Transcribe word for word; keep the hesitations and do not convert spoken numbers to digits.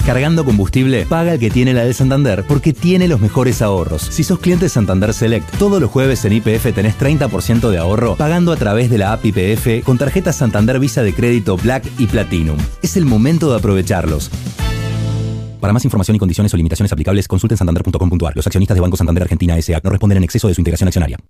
Cargando combustible, paga el que tiene la del Santander porque tiene los mejores ahorros. Si sos cliente Santander Select, todos los jueves en Y P F tenés treinta por ciento de ahorro pagando a través de la app Y P F con tarjetas Santander Visa de crédito Black y Platinum. Es el momento de aprovecharlos. Para más información y condiciones o limitaciones aplicables, consulten santander punto com punto a r. Los accionistas de Banco Santander Argentina S A no responden en exceso de su integración accionaria.